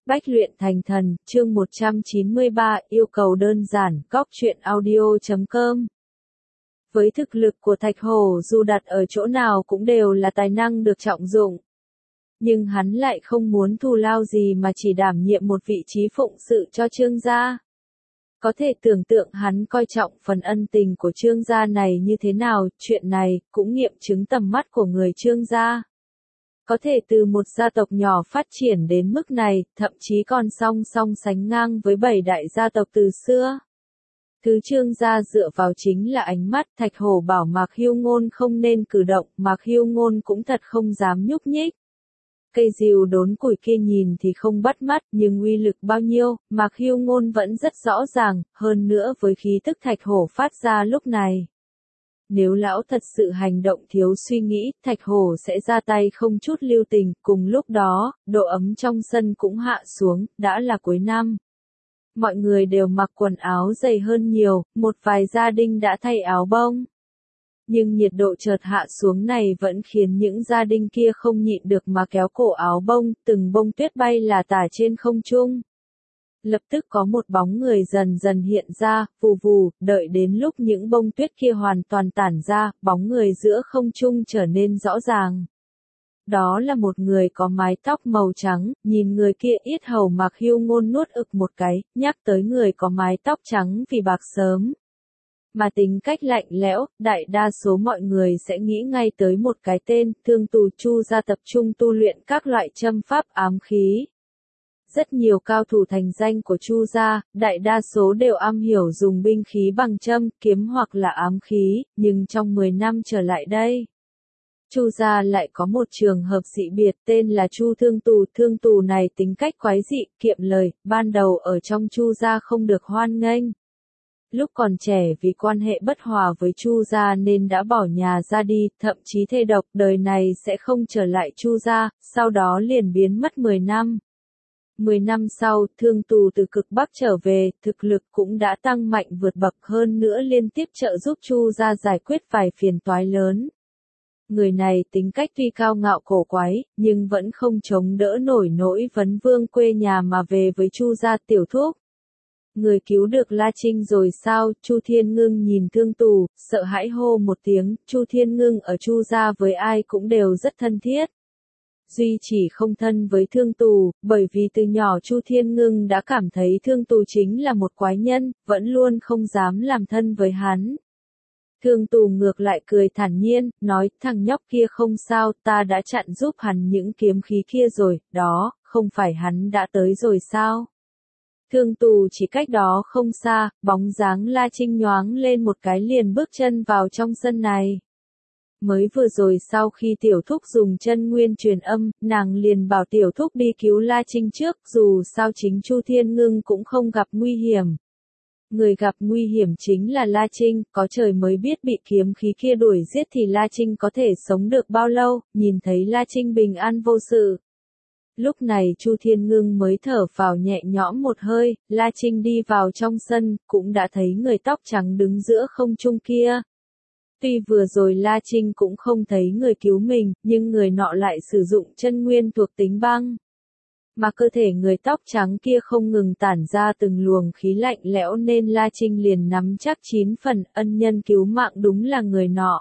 Bách luyện thành thần, chương 193, yêu cầu đơn giản, góc truyện audio.com. Với thực lực của Thạch Hổ dù đặt ở chỗ nào cũng đều là tài năng được trọng dụng. Nhưng hắn lại không muốn thù lao gì mà chỉ đảm nhiệm một vị trí phụng sự cho Trương gia. Có thể tưởng tượng hắn coi trọng phần ân tình của Trương gia này như thế nào, chuyện này cũng nghiệm chứng tầm mắt của người Trương gia. Có thể từ một gia tộc nhỏ phát triển đến mức này, thậm chí còn song song sánh ngang với 7 đại gia tộc từ xưa. Thứ Trương gia dựa vào chính là ánh mắt. Thạch Hổ bảo Mạc Hưu Ngôn không nên cử động, Mạc Hưu Ngôn cũng thật không dám nhúc nhích. Cây rìu đốn củi kia nhìn thì không bắt mắt, nhưng uy lực bao nhiêu, Mạc Hưu Ngôn vẫn rất rõ ràng, hơn nữa với khí tức Thạch Hổ phát ra lúc này. Nếu lão thật sự hành động thiếu suy nghĩ, Thạch Hổ sẽ ra tay không chút lưu tình, cùng lúc đó, độ ấm trong sân cũng hạ xuống, đã là cuối năm. Mọi người đều mặc quần áo dày hơn nhiều, một vài gia đình đã thay áo bông. Nhưng nhiệt độ chợt hạ xuống này vẫn khiến những gia đình kia không nhịn được mà kéo cổ áo bông, từng bông tuyết bay là tả trên không trung. Lập tức có một bóng người dần dần hiện ra, vù vù, đợi đến lúc những bông tuyết kia hoàn toàn tản ra, bóng người giữa không trung trở nên rõ ràng. Đó là một người có mái tóc màu trắng, nhìn người kia yết hầu Mạc Hưu Ngôn nuốt ực một cái, nhắc tới người có mái tóc trắng vì bạc sớm. Mà tính cách lạnh lẽo, đại đa số mọi người sẽ nghĩ ngay tới một cái tên, Thương Tù. Chu gia tập trung tu luyện các loại châm pháp ám khí. Rất nhiều cao thủ thành danh của Chu gia, đại đa số đều am hiểu dùng binh khí bằng châm, kiếm hoặc là ám khí, nhưng trong 10 năm trở lại đây, Chu gia lại có một trường hợp dị biệt tên là Chu Thương Tù. Thương Tù này tính cách quái dị, kiệm lời, ban đầu ở trong Chu gia không được hoan nghênh. Lúc còn trẻ vì quan hệ bất hòa với Chu gia nên đã bỏ nhà ra đi, thậm chí thề độc đời này sẽ không trở lại Chu gia, sau đó liền biến mất 10 năm. 10 năm sau, Thương Tù từ cực Bắc trở về, thực lực cũng đã tăng mạnh vượt bậc, hơn nữa liên tiếp trợ giúp Chu gia giải quyết vài phiền toái lớn. Người này tính cách tuy cao ngạo cổ quái, nhưng vẫn không chống đỡ nổi nỗi vấn vương quê nhà mà về với Chu gia. Tiểu Thúc, người cứu được La Trinh rồi sao? Chu Thiên Ngưng nhìn Thương Tù, sợ hãi hô một tiếng. Chu Thiên Ngưng ở Chu gia với ai cũng đều rất thân thiết. Duy chỉ không thân với Thương Tù, bởi vì từ nhỏ Chu Thiên Ngưng đã cảm thấy Thương Tù chính là một quái nhân, vẫn luôn không dám làm thân với hắn. Thương Tù ngược lại cười thản nhiên, nói, thằng nhóc kia không sao, ta đã chặn giúp hắn những kiếm khí kia rồi, đó, không phải hắn đã tới rồi sao? Thương Tù chỉ cách đó không xa, bóng dáng La Trinh nhoáng lên một cái liền bước chân vào trong sân này. Mới vừa rồi sau khi Tiểu Thúc dùng chân nguyên truyền âm, nàng liền bảo Tiểu Thúc đi cứu La Trinh trước, dù sao chính Chu Thiên Ngưng cũng không gặp nguy hiểm. Người gặp nguy hiểm chính là La Trinh, có trời mới biết bị kiếm khí kia đuổi giết thì La Trinh có thể sống được bao lâu, nhìn thấy La Trinh bình an vô sự. Lúc này Chu Thiên Ngưng mới thở phào nhẹ nhõm một hơi, La Trinh đi vào trong sân, cũng đã thấy người tóc trắng đứng giữa không trung kia. Tuy vừa rồi La Trinh cũng không thấy người cứu mình, nhưng người nọ lại sử dụng chân nguyên thuộc tính băng. Mà cơ thể người tóc trắng kia không ngừng tản ra từng luồng khí lạnh lẽo nên La Trinh liền nắm chắc 9 phần, ân nhân cứu mạng đúng là người nọ.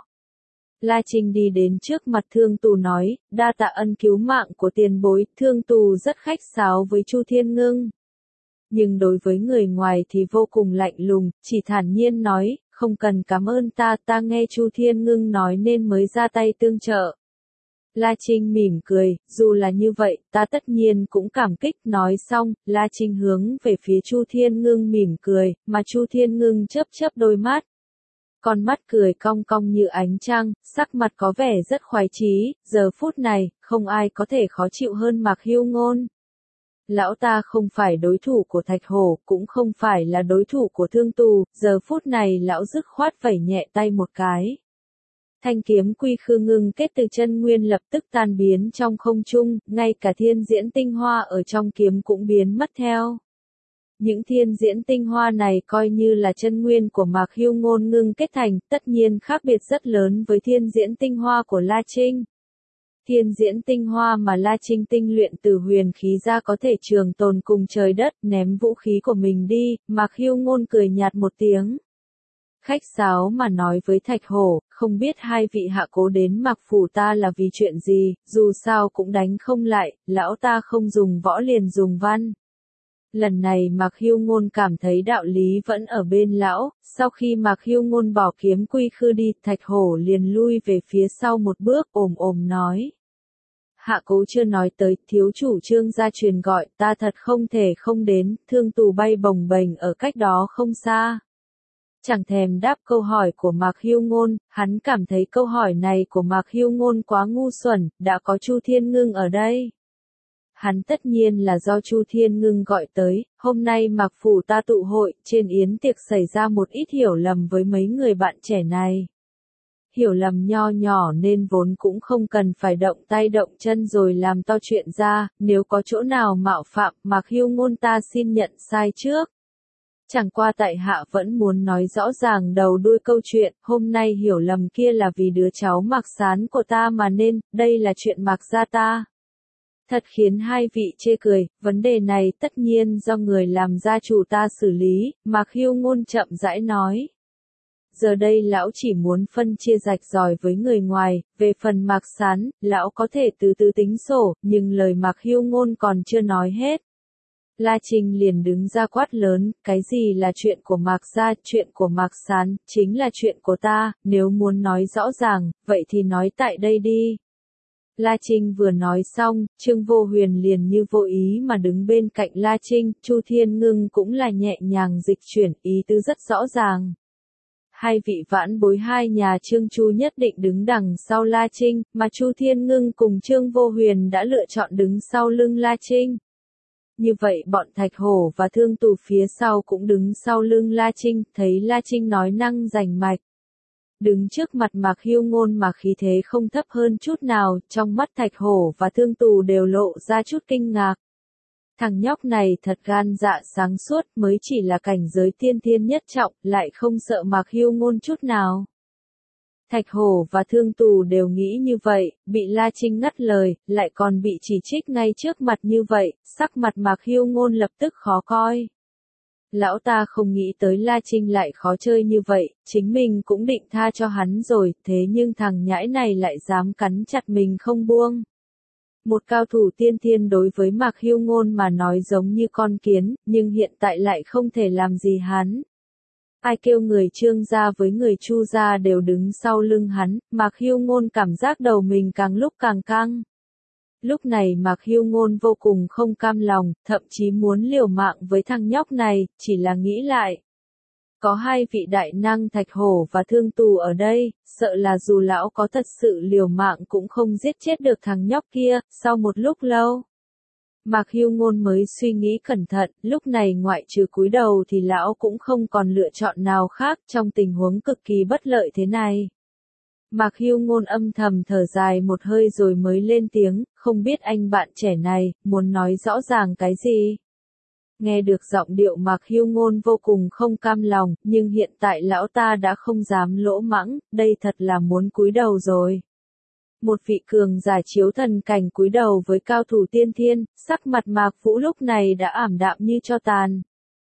La Trinh đi đến trước mặt Thương Tù nói, đa tạ ân cứu mạng của tiền bối. Thương Tù rất khách sáo với Chu Thiên Ngưng. Nhưng đối với người ngoài thì vô cùng lạnh lùng, chỉ thản nhiên nói, không cần cảm ơn ta, ta nghe Chu Thiên Ngưng nói nên mới ra tay tương trợ. La Trinh mỉm cười, dù là như vậy, ta tất nhiên cũng cảm kích. Nói xong, La Trinh hướng về phía Chu Thiên Ngưng mỉm cười, mà Chu Thiên Ngưng chớp chớp đôi mắt. Con mắt cười cong cong như ánh trăng, sắc mặt có vẻ rất khoái chí, giờ phút này, không ai có thể khó chịu hơn Mạc Hưu Ngôn. Lão ta không phải đối thủ của Thạch Hổ, cũng không phải là đối thủ của Thương Tù, giờ phút này lão dứt khoát vẩy nhẹ tay một cái. Thanh kiếm quy khư ngưng kết từ chân nguyên lập tức tan biến trong không trung, ngay cả thiên diễn tinh hoa ở trong kiếm cũng biến mất theo. Những thiên diễn tinh hoa này coi như là chân nguyên của Mạc Hưu Ngôn ngưng kết thành, tất nhiên khác biệt rất lớn với thiên diễn tinh hoa của La Trinh. Thiên diễn tinh hoa mà La Trinh tinh luyện từ huyền khí ra có thể trường tồn cùng trời đất, ném vũ khí của mình đi, Mạc Hưu Ngôn cười nhạt một tiếng. Khách sáo mà nói với Thạch Hổ, không biết hai vị hạ cố đến Mạc phủ ta là vì chuyện gì, dù sao cũng đánh không lại, lão ta không dùng võ liền dùng văn. Lần này Mạc Hưu Ngôn cảm thấy đạo lý vẫn ở bên lão, sau khi Mạc Hưu Ngôn bỏ kiếm quy khư đi, Thạch Hổ liền lui về phía sau một bước, ồm nói. Hạ cố chưa nói tới, thiếu chủ Trương gia truyền gọi, ta thật không thể không đến, thương tù bay bồng bềnh ở cách đó không xa. Chẳng thèm đáp câu hỏi của Mạc Hưu Ngôn, hắn cảm thấy câu hỏi này của Mạc Hưu Ngôn quá ngu xuẩn, đã có Chu Thiên Ngưng ở đây. Hắn tất nhiên là do Chu Thiên Ngưng gọi tới, hôm nay Mạc phủ ta tụ hội, trên yến tiệc xảy ra một ít hiểu lầm với mấy người bạn trẻ này. Hiểu lầm nho nhỏ nên vốn cũng không cần phải động tay động chân rồi làm to chuyện ra, nếu có chỗ nào mạo phạm, Mạc Hưu Ngôn ta xin nhận sai trước. Chẳng qua tại hạ vẫn muốn nói rõ ràng đầu đuôi câu chuyện, hôm nay hiểu lầm kia là vì đứa cháu Mạc Sán của ta mà nên, đây là chuyện Mạc gia ta. Thật khiến hai vị chê cười, vấn đề này tất nhiên do người làm gia chủ ta xử lý, Mạc Hưu Ngôn chậm rãi nói. Giờ đây lão chỉ muốn phân chia rạch ròi với người ngoài, về phần Mạc Sán, lão có thể từ từ tính sổ, nhưng lời Mạc Hưu Ngôn còn chưa nói hết. La Trinh liền đứng ra quát lớn, cái gì là chuyện của Mạc gia, chuyện của Mạc Sán, chính là chuyện của ta, nếu muốn nói rõ ràng, vậy thì nói tại đây đi. La Trinh vừa nói xong, Trương Vô Huyền liền như vô ý mà đứng bên cạnh La Trinh, Chu Thiên Ngưng cũng là nhẹ nhàng dịch chuyển, ý tứ rất rõ ràng. Hai vị vãn bối hai nhà Trương Chu nhất định đứng đằng sau La Trinh, mà Chu Thiên Ngưng cùng Trương Vô Huyền đã lựa chọn đứng sau lưng La Trinh. Như vậy bọn Thạch Hổ và Thương Tù phía sau cũng đứng sau lưng La Trinh, thấy La Trinh nói năng rành mạch. Đứng trước mặt Mạc Hưu Ngôn mà khí thế không thấp hơn chút nào, trong mắt Thạch Hổ và Thương Tù đều lộ ra chút kinh ngạc. Thằng nhóc này thật gan dạ sáng suốt, mới chỉ là cảnh giới tiên thiên nhất trọng, lại không sợ Mạc Hưu Ngôn chút nào. Thạch Hổ và Thương Tù đều nghĩ như vậy, bị La Trinh ngắt lời, lại còn bị chỉ trích ngay trước mặt như vậy, sắc mặt Mạc Hưu Ngôn lập tức khó coi. Lão ta không nghĩ tới La Trinh lại khó chơi như vậy, chính mình cũng định tha cho hắn rồi, thế nhưng thằng nhãi này lại dám cắn chặt mình không buông. Một cao thủ tiên thiên đối với Mạc Hưu Ngôn mà nói giống như con kiến, nhưng hiện tại lại không thể làm gì hắn. Ai kêu người Trương gia với người Chu gia đều đứng sau lưng hắn, Mạc Hưu Ngôn cảm giác đầu mình càng lúc càng căng. Lúc này Mạc Hưu Ngôn vô cùng không cam lòng, thậm chí muốn liều mạng với thằng nhóc này, chỉ là nghĩ lại. Có hai vị đại năng Thạch Hổ và Thương Tù ở đây, sợ là dù lão có thật sự liều mạng cũng không giết chết được thằng nhóc kia, sau một lúc lâu. Mạc Hưu Ngôn mới suy nghĩ cẩn thận, lúc này ngoại trừ cúi đầu thì lão cũng không còn lựa chọn nào khác trong tình huống cực kỳ bất lợi thế này. Mạc Hưu Ngôn âm thầm thở dài một hơi rồi mới lên tiếng, không biết anh bạn trẻ này, muốn nói rõ ràng cái gì? Nghe được giọng điệu Mạc Hưu Ngôn vô cùng không cam lòng, nhưng hiện tại lão ta đã không dám lỗ mãng, đây thật là muốn cúi đầu rồi. Một vị cường giả chiếu thần cảnh cúi đầu với cao thủ tiên thiên, sắc mặt Mạc Vũ lúc này đã ảm đạm như tro tàn.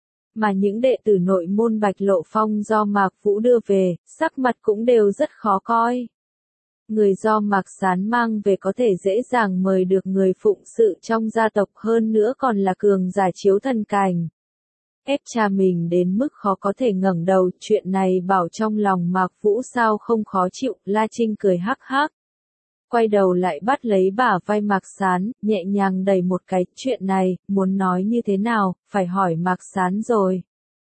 Mà những đệ tử nội môn Bạch Lộ Phong do Mạc Vũ đưa về, sắc mặt cũng đều rất khó coi. Người do Mạc Sán mang về có thể dễ dàng mời được người phụng sự trong gia tộc, hơn nữa còn là cường giả chiếu thần cảnh. Ép cha mình đến mức khó có thể ngẩng đầu, chuyện này bảo trong lòng Mạc Vũ sao không khó chịu. La Trinh cười hắc hắc. Quay đầu lại bắt lấy bả vai Mạc Sán, nhẹ nhàng đẩy một cái, chuyện này, muốn nói như thế nào, phải hỏi Mạc Sán rồi.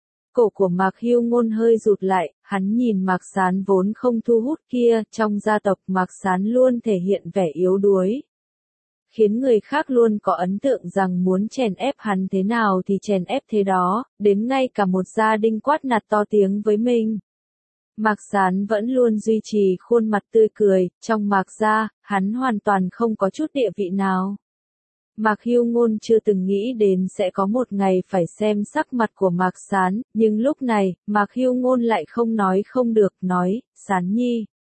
Cổ của Mạc Hưu Ngôn hơi rụt lại, hắn nhìn Mạc Sán vốn không thu hút kia, trong gia tộc Mạc Sán luôn thể hiện vẻ yếu đuối. Khiến người khác luôn có ấn tượng rằng muốn chèn ép hắn thế nào thì chèn ép thế đó, đến ngay cả một gia đình quát nạt to tiếng với mình. Mạc Sán vẫn luôn duy trì khuôn mặt tươi cười, trong Mạc gia, hắn hoàn toàn không có chút địa vị nào. Mạc Hưu Ngôn chưa từng nghĩ đến sẽ có một ngày phải xem sắc mặt của Mạc Sán, nhưng lúc này, Mạc Hưu Ngôn lại không nói không được, nói, Sán nhi.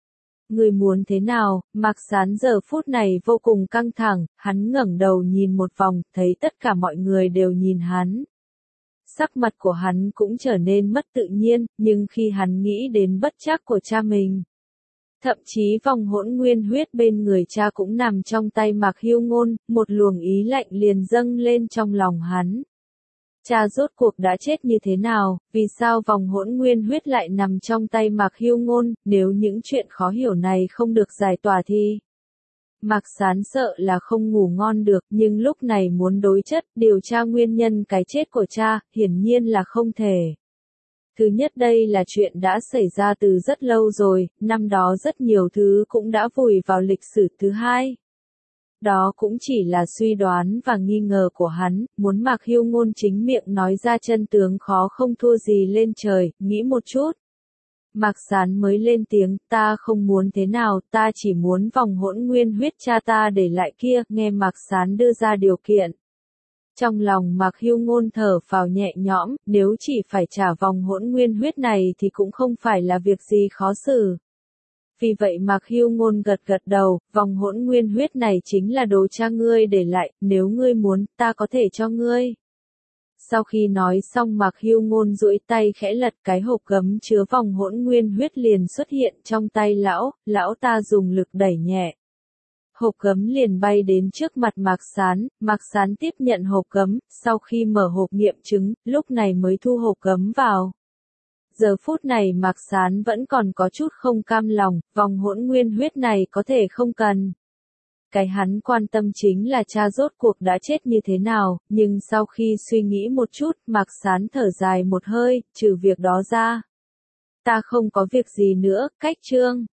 Người muốn thế nào? Mạc Sán giờ phút này vô cùng căng thẳng, hắn ngẩng đầu nhìn một vòng, thấy tất cả mọi người đều nhìn hắn. Sắc mặt của hắn cũng trở nên mất tự nhiên, nhưng khi hắn nghĩ đến bất trắc của cha mình, thậm chí vòng hỗn nguyên huyết bên người cha cũng nằm trong tay Mạc Hưu Ngôn, một luồng ý lạnh liền dâng lên trong lòng hắn. Cha rốt cuộc đã chết như thế nào, vì sao vòng hỗn nguyên huyết lại nằm trong tay Mạc Hưu Ngôn, nếu những chuyện khó hiểu này không được giải tỏa thì... Mạc Sán sợ là không ngủ ngon được, nhưng lúc này muốn đối chất, điều tra nguyên nhân cái chết của cha, hiển nhiên là không thể. Thứ nhất đây là chuyện đã xảy ra từ rất lâu rồi, năm đó rất nhiều thứ cũng đã vùi vào lịch sử. Thứ hai, đó cũng chỉ là suy đoán và nghi ngờ của hắn, muốn Mạc Hưu Ngôn chính miệng nói ra chân tướng khó không thua gì lên trời, nghĩ một chút. Mạc Sán mới lên tiếng, ta không muốn thế nào, ta chỉ muốn vòng hỗn nguyên huyết cha ta để lại kia, nghe Mạc Sán đưa ra điều kiện. Trong lòng Mạc Hưu Ngôn thở phào nhẹ nhõm, nếu chỉ phải trả vòng hỗn nguyên huyết này thì cũng không phải là việc gì khó xử. Vì vậy Mạc Hưu Ngôn gật gật đầu, vòng hỗn nguyên huyết này chính là đồ cha ngươi để lại, nếu ngươi muốn, ta có thể cho ngươi. Sau khi nói xong Mạc Hưu Ngôn duỗi tay khẽ lật cái hộp gấm chứa vòng hỗn nguyên huyết liền xuất hiện trong tay lão ta dùng lực đẩy nhẹ. Hộp gấm liền bay đến trước mặt Mạc Sán tiếp nhận hộp gấm, sau khi mở hộp nghiệm chứng, lúc này mới thu hộp gấm vào. Giờ phút này Mạc Sán vẫn còn có chút không cam lòng, vòng hỗn nguyên huyết này có thể không cần. Cái hắn quan tâm chính là cha rốt cuộc đã chết như thế nào, nhưng sau khi suy nghĩ một chút, Mạc Sán thở dài một hơi, trừ việc đó ra. Ta không có việc gì nữa, cách chương.